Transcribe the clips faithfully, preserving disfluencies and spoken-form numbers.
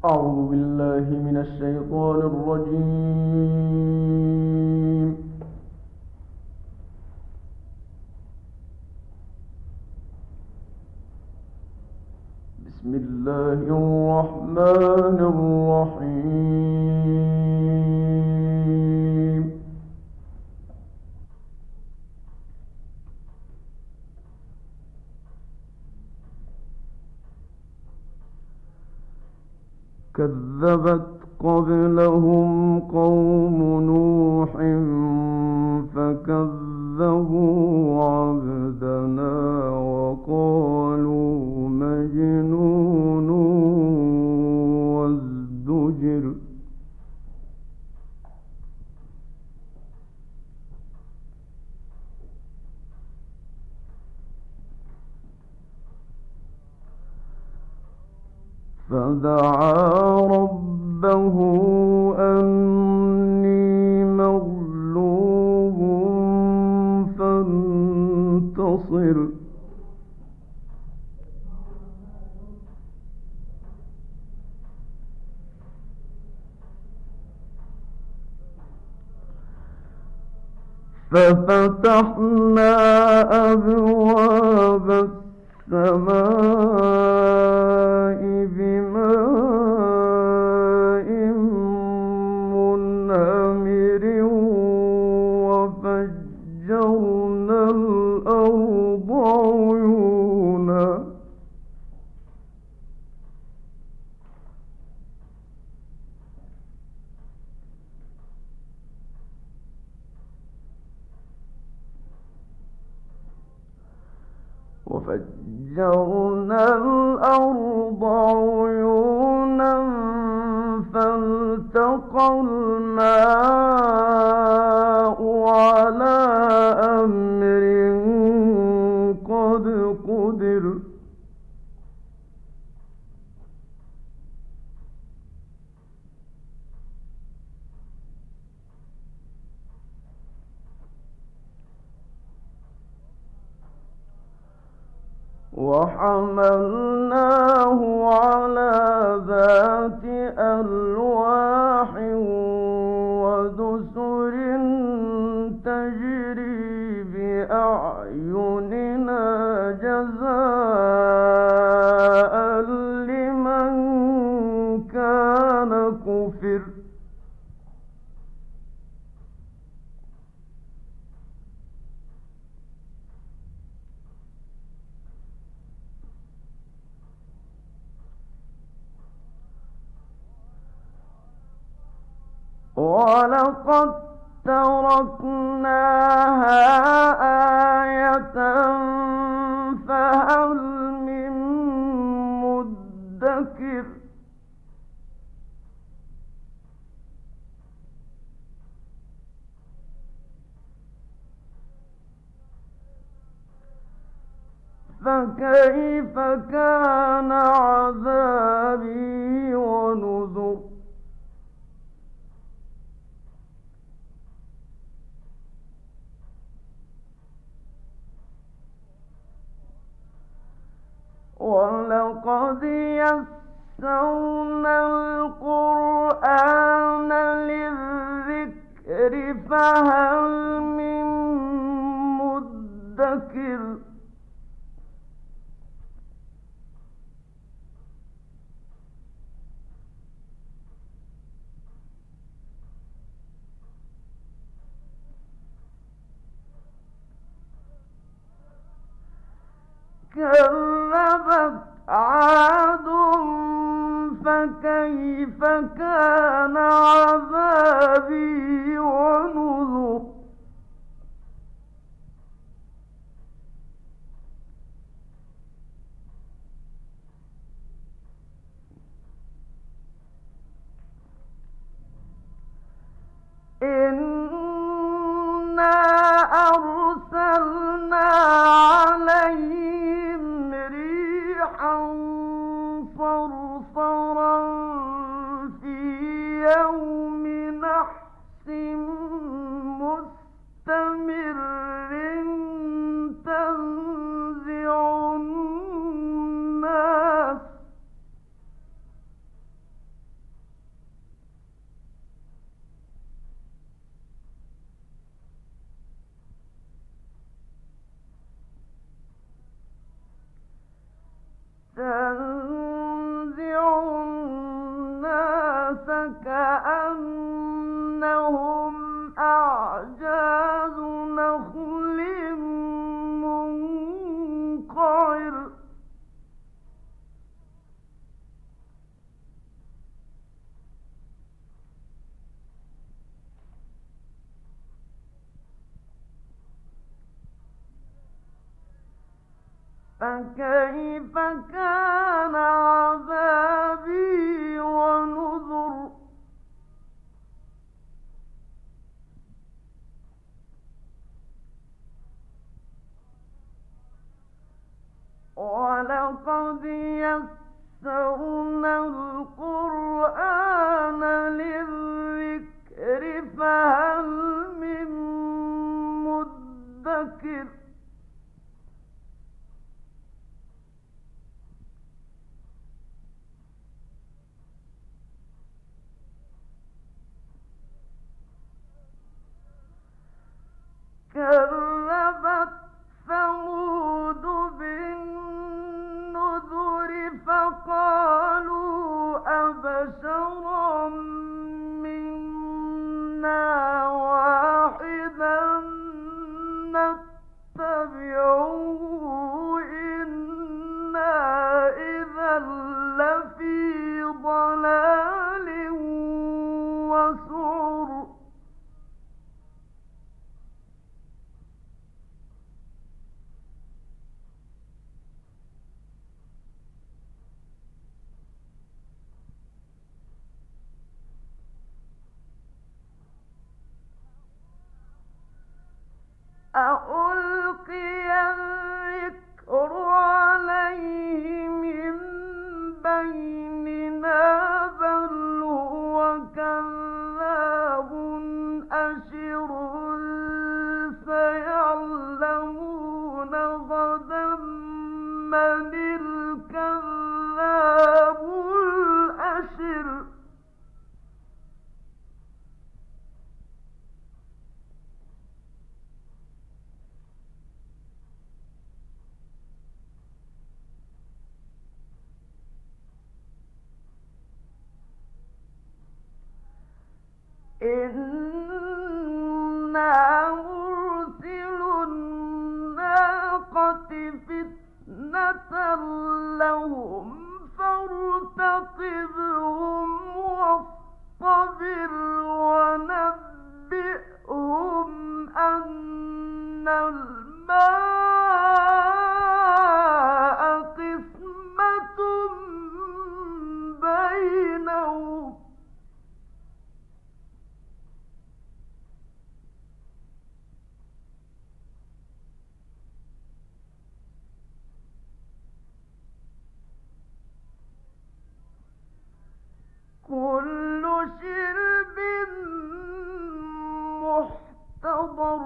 أعوذ بالله من الشيطان الرجيم. بسم الله الرحمن الرحيم. كذبت قبلهم قوم نوح فكذبوا عبدنا وقالوا مجنون وازدجر. فدعا ربه أني مغلوب فانتصر. ففتحنا أبواب السماء بماء منهمر وفجرنا الأرض عيونا. وفجرنا الأرض عيونا فالتقى الماء على أمر قد قدر. وحملناه على ذات ألواح ودسر تجري بأعيننا جزاء لمن كان كفر. ولقد تركناها آية فهل من مدكر. فكيف كان عذابي ونذر. ولقد يسرنا القرآن للذكر فهل من مدكر. كذبت عاد فكيف كان عذابي ونذر. إنا أرسلنا عليهم ريحا صرصرا في يوم نحس مستمر تنزع الناس فكأنهم أعجاز نخل منقعر فكيف كان عذابي ونذر ولقد يسرنا القرآن للذكر فهل من مدكر كذبت ثمود بالنذر فقالوا أبشرا منا واحدا نتبعه إنا إذا لفي ضلال وسعر أألقي الذكر عليه من بيننا بل هو كذاب أشر سيعلمون غدا من الكذاب الأشر إنا مرسل الناقة فتنة لهم فارتقبهم واصطبر ونبئهم أن الماء قسمة بينهم كل شرب محتضر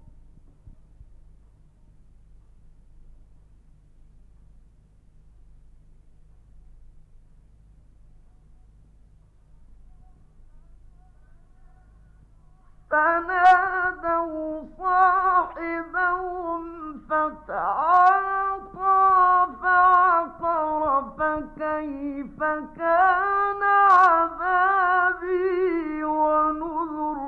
فنادوا صاحبهم فتعاطى فعقر فكيف كان عذابي ونذر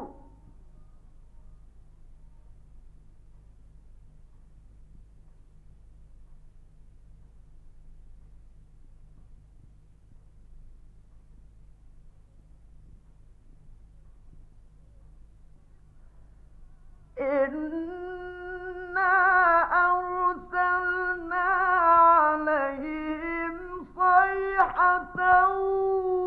إنا أرسلنا عليهم صيحة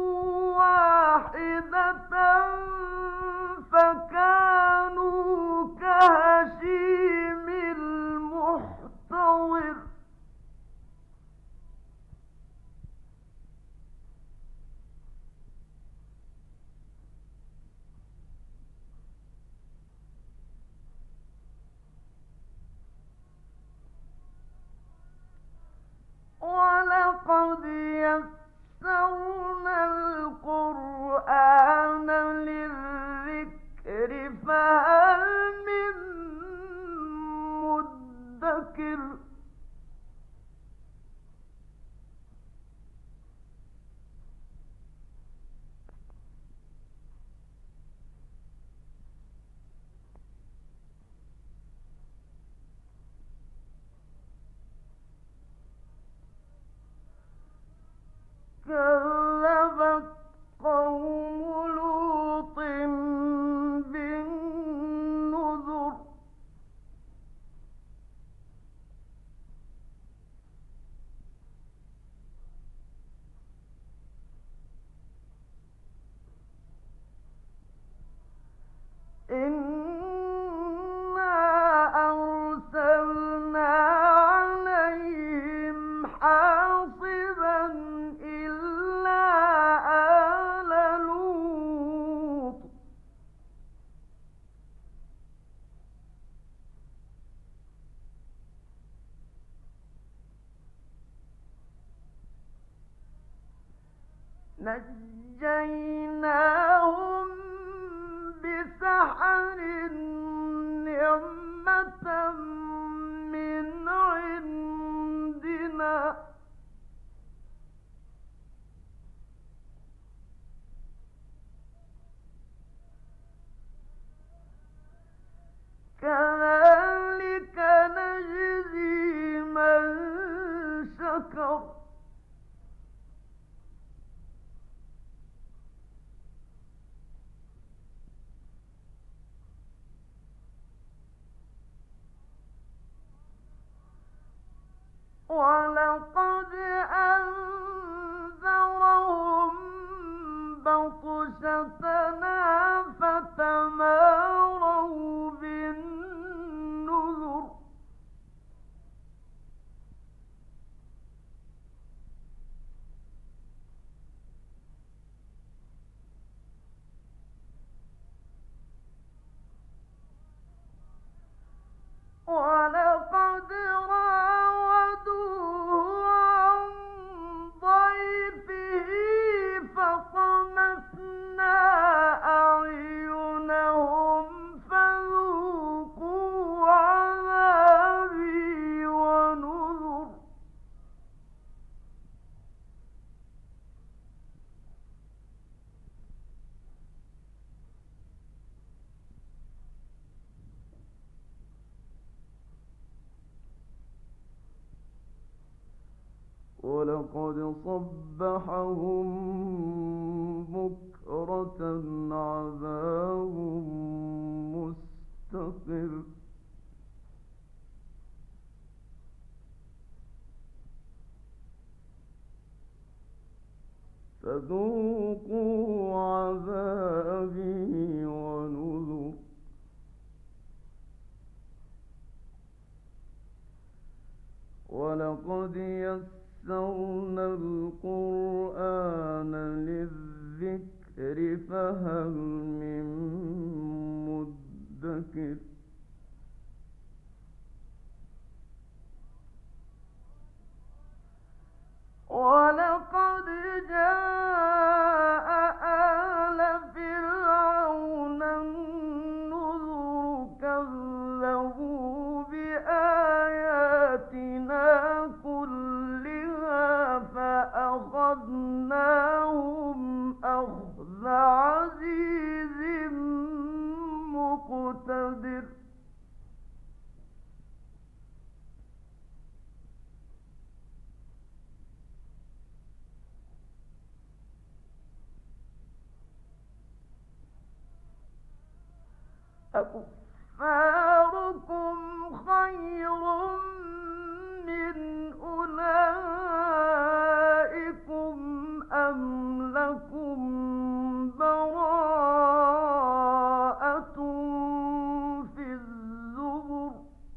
نجيناهم بسحر نعمة من عندنا كذلك نجزي من شكر ولقد أنذرهم بطشتنا فتماروا بالنذر ولقد راودوه عن ضيفه فطمسنا أعينهم فذوقوا عذابي ونذر ولقد صبحهم بكرة عذاب مستقر فذوقوا عذابي ونذر ولقد يسرنا القرآن للذكر فهل من مدكر ولقد جاء آل فرعون النذر كذبوا بآياتنا كلها فأخذناهم أخذ عزيز مقتدر أكفاركم خير من أولئكم أم لكم براءة في الزبر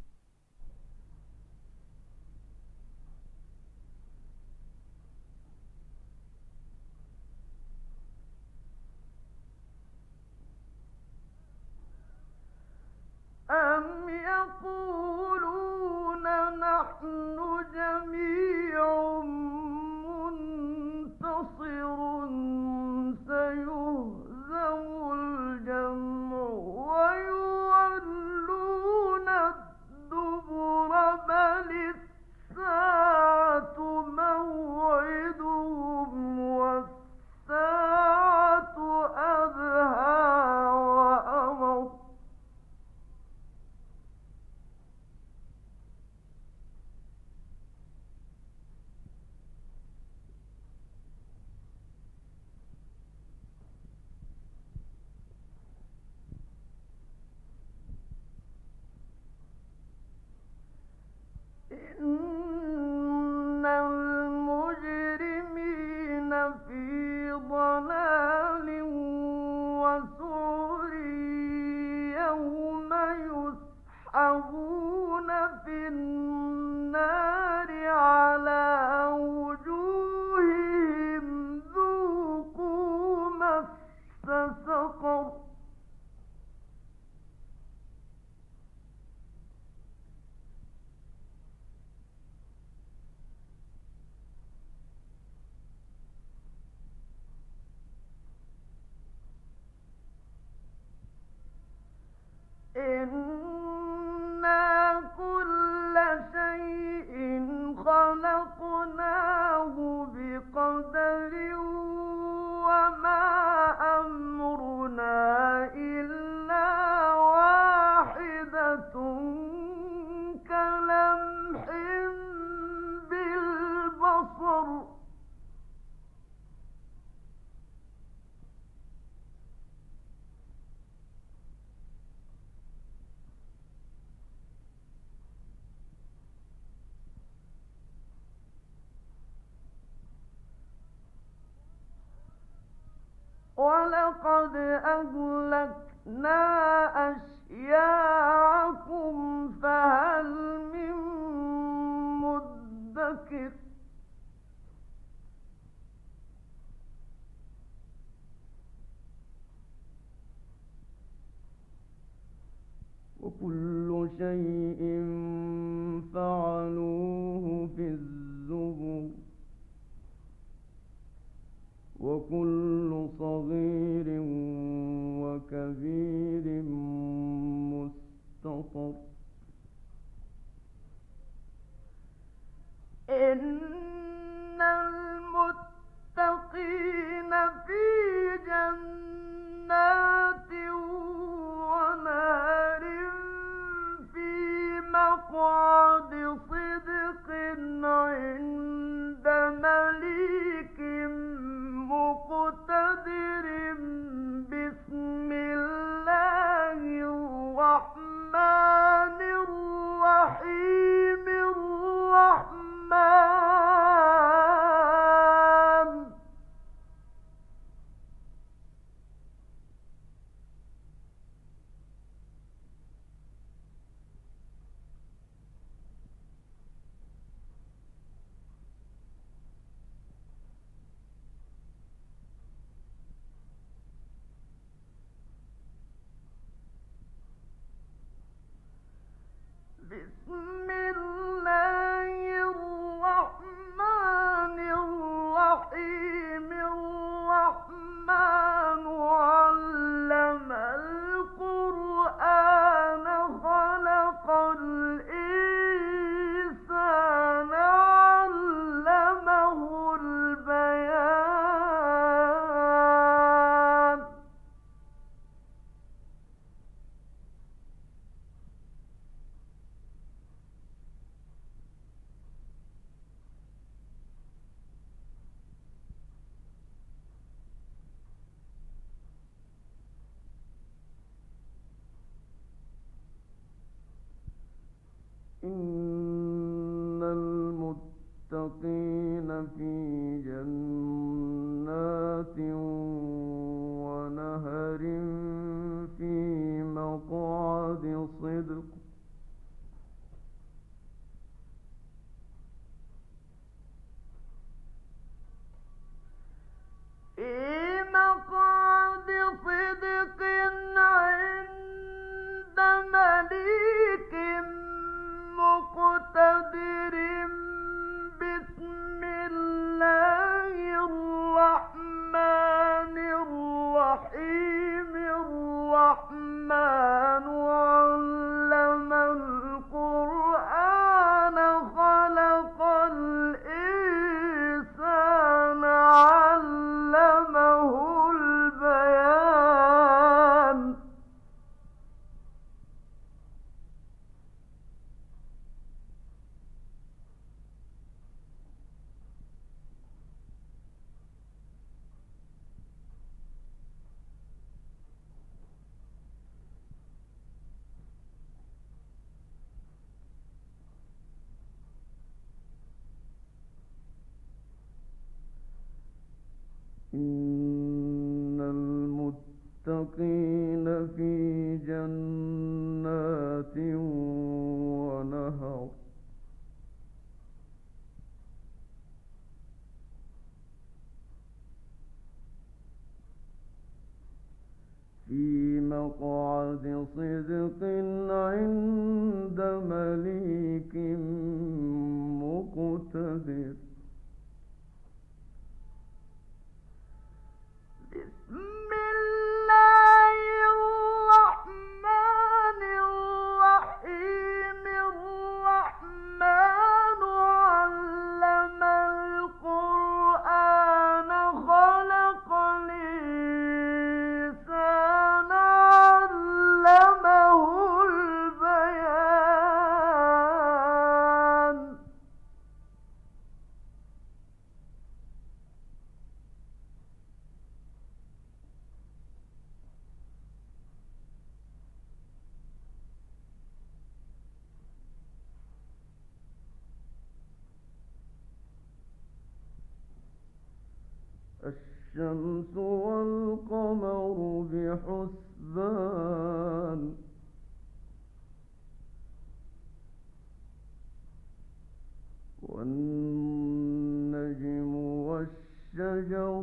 أم يقولون نحن جميع منتصر سيهزم الجمع ويولون الدبر بل الساعة موعدهم والساعة أدهى وأمر إن المجرمين ولقد أهلكنا أشياعكم فهل من مدكر وكل شيء فعلوه في الزبر وكل صغير وكبير مستطر إن المتقين في جنات ونهر في مقعد صدق عند مليك مقتدر بسم الله الرحمن الرحيم الرحمن بسم الله الرحمن الرحيم الرحمن علم القرآن خلق الإنسان علمه البيان إن المتقين في جنات ونهر في مقعد صدق في مقعد صدق عند مليك مقتدر بسم الله الرحمن الرحيم الرحمن علم القرآن خلق الإنسان علمه البيان إن المتقين في جنات ونهر في مقعد صدق عند مليك مقتدر بسم الله الرحمن الرحيم الرحمن علم القرآن خلق الإنسان علمه البيان والشمس والقمر بحسبان والنجم والشجر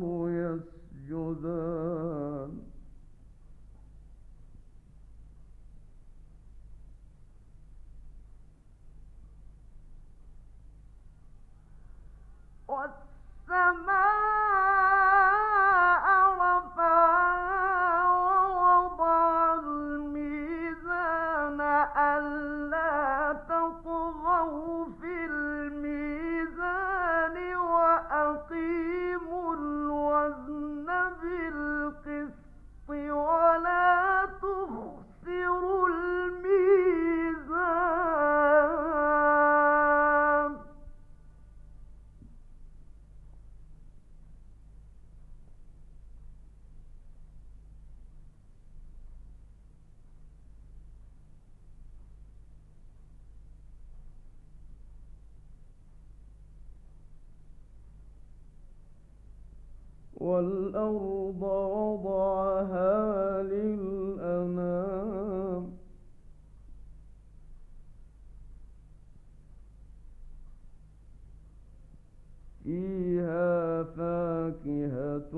يسجدان والسماء رفعها ووضع الميزان ألا تطغوا في الميزان وأقيموا الوزن بالقسط ولا تخسروا الميزان. والأرض وضعها للأنام فيها فاكهة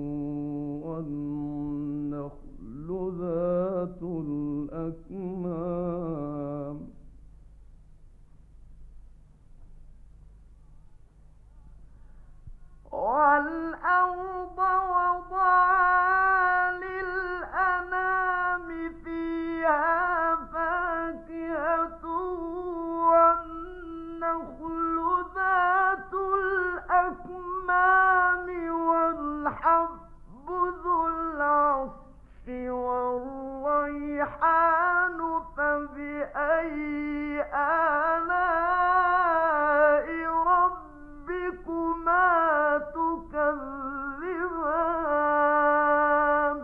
والنخل ذات الأكمام والأرض وضعها للأنام فيها فاكهة والنخل ذات الأكمام والحب ذو العصف والريحان فبأي آلاء ربكما تكذبان.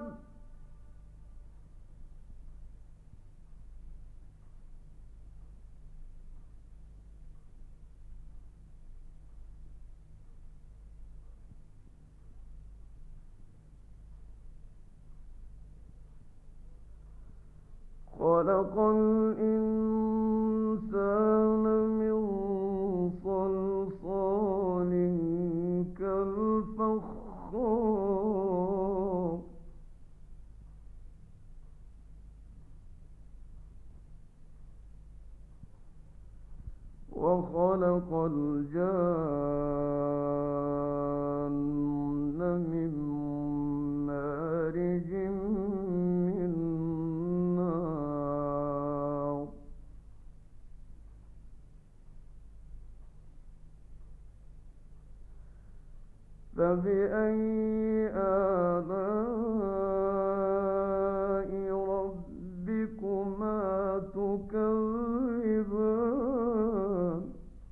خلق الإنسان من صلصال كالفخار وخلق الجان من مارج من نار فبأي آلاء ربكما تكذبان.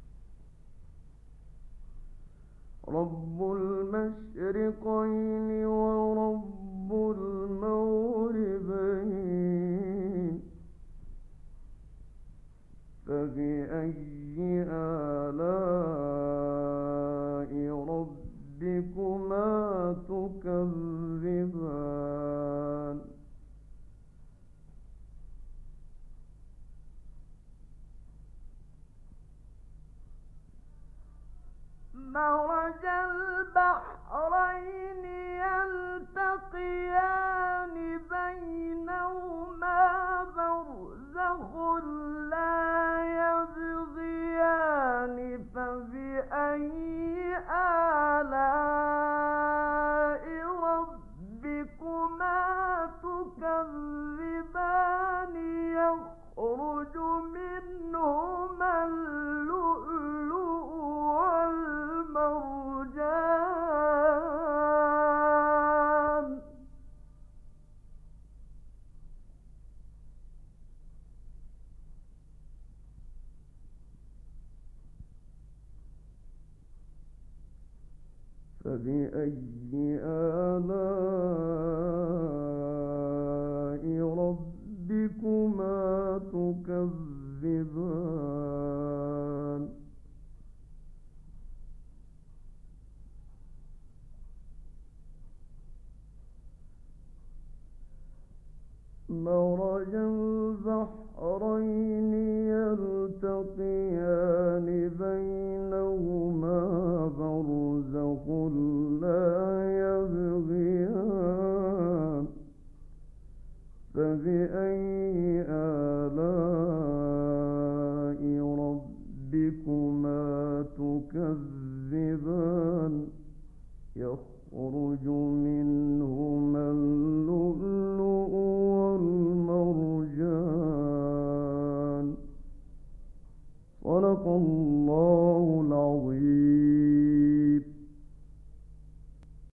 رب المشرقين ورب المغربين فبأي آلاء ربكما تكذبان. مرج البحرين يلتقيان بينهما برزخ لا يبغيان فبأي آلاء ربكما تكذبان. يخرج منهما اللؤلؤ والمرجان فبأي آلاء ربكما تكذبان. مرج البحرين